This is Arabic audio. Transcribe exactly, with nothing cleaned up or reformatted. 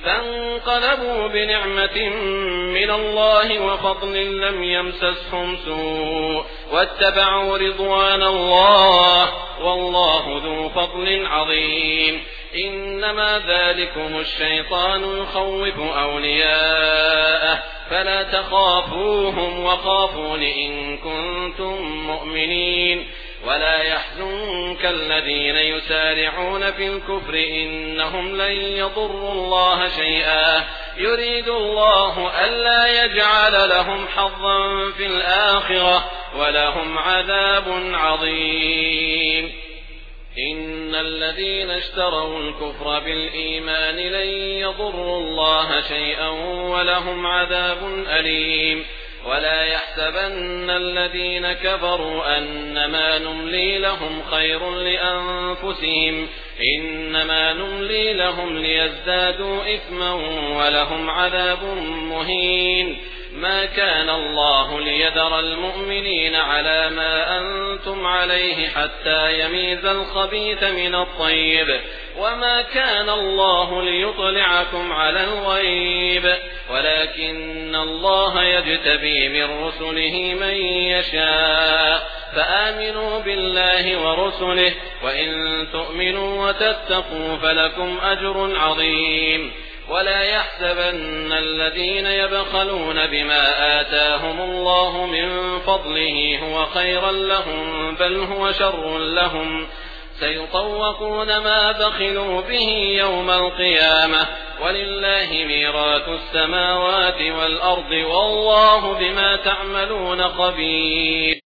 فانقلبوا بنعمة من الله وفضل لم يمسسهم سوء واتبعوا رضوان الله والله ذو فضل عظيم. إنما ذلكم الشيطان يخوف أولياءه فلا تخافوهم وخافون إن كنتم مؤمنين. ولا يحزنك الذين يسارعون في الكفر إنهم لن يضروا الله شيئا يريد الله ألا يجعل لهم حظا في الآخرة ولهم عذاب عظيم. إن الذين اشتروا الكفر بالإيمان لن يضروا الله شيئا ولهم عذاب أليم. ولا يحسبن الذين كفروا أنما نملي لهم خير لأنفسهم إنما نملي لهم ليزدادوا إثما ولهم عذاب مهين. ما كان الله ليذر المؤمنين على ما أنتم عليه حتى يميز الخبيث من الطيب وما كان الله ليطلعكم على الغيب ولكن الله يجتبي من رسله من يشاء فآمنوا بالله ورسله وإن تؤمنوا وتتقوا فلكم أجر عظيم. ولا يحسبن الذين يبخلون بما آتاهم الله من فضله هو خيرا لهم بل هو شر لهم سيطوقون ما بخلوا به يوم القيامة ولله ميراث السماوات والأرض والله بما تعملون خبير.